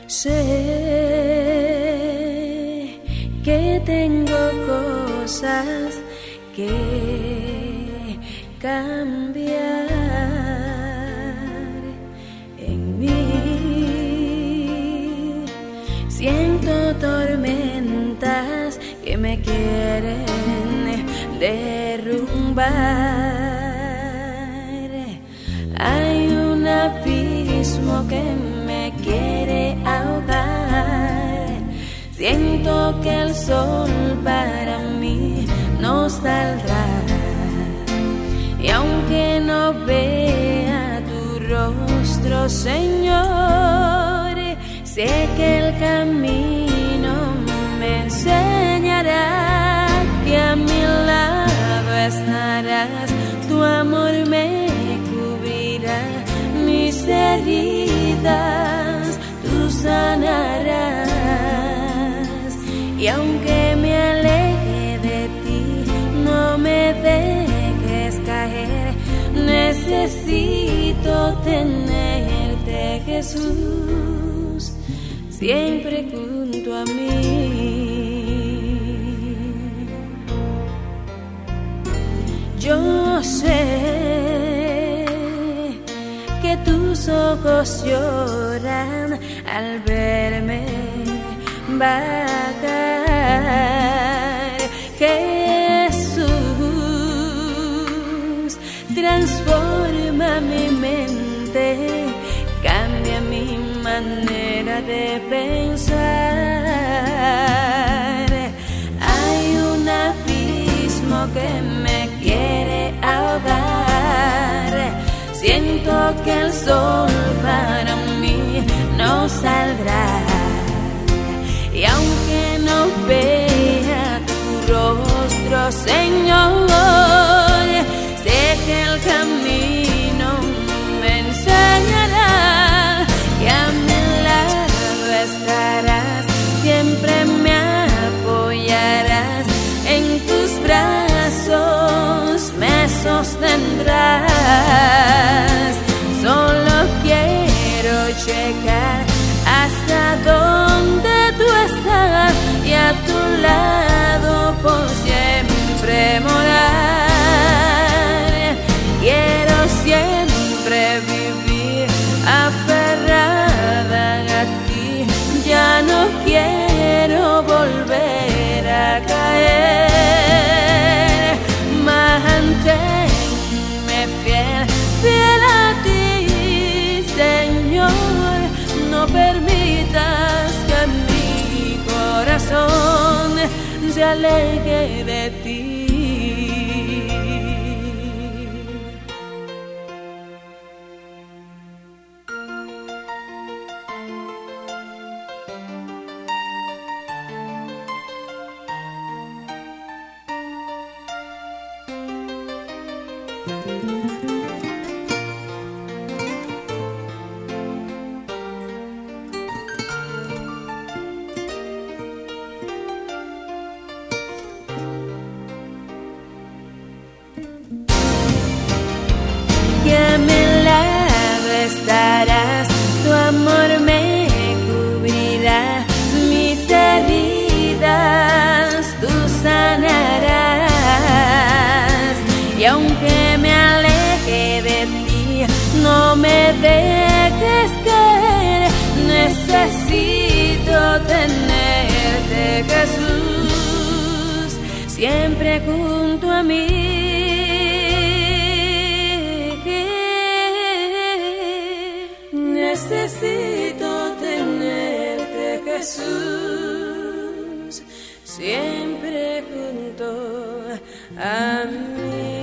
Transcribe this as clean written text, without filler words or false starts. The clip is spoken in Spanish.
Sé que tengo cosas que cambiar en mí. Siento tormentas que me quieren derrumbar. Hay un abismo que me quiere ahogar. Siento que el sol para mí no saldrá. Y aunque no vea tu rostro, Señor, sé que el camino me enseñará, que a mi lado estarás, tu amor me cubrirá, mis heridas tú sanarás. Y aunque me aleje de ti, no me dejes caer, necesito tenerte, Jesús, siempre junto a mí. Yo sé que tus ojos lloran al verme vagar. Jesús, transforma mi mente, cambia mi manera de pensar. Hay un abismo que me quiere ahogar. Siento que el sol para mí no saldrá. Y aunque no vea tu rostro, Señor, sé que el camino me enseñará, que a mi lado estarás, siempre me apoyarás, en tus brazos me sostendrás. Solo quiero llegar hasta donde tú estás y a tu lado por siempre morar. Quiero siempre vivir aferrada a ti, ya no quiero volver a caer. Manténme fiel, fiel a ti, Señor, no permitas que mi corazón se aleje de ti. Estarás, tu amor me cubrirá, mis heridas tú sanarás. Y aunque me aleje de ti, no me dejes caer, necesito tenerte, Jesús, siempre junto a mí. Necesito tenerte, Jesús, siempre junto a mí.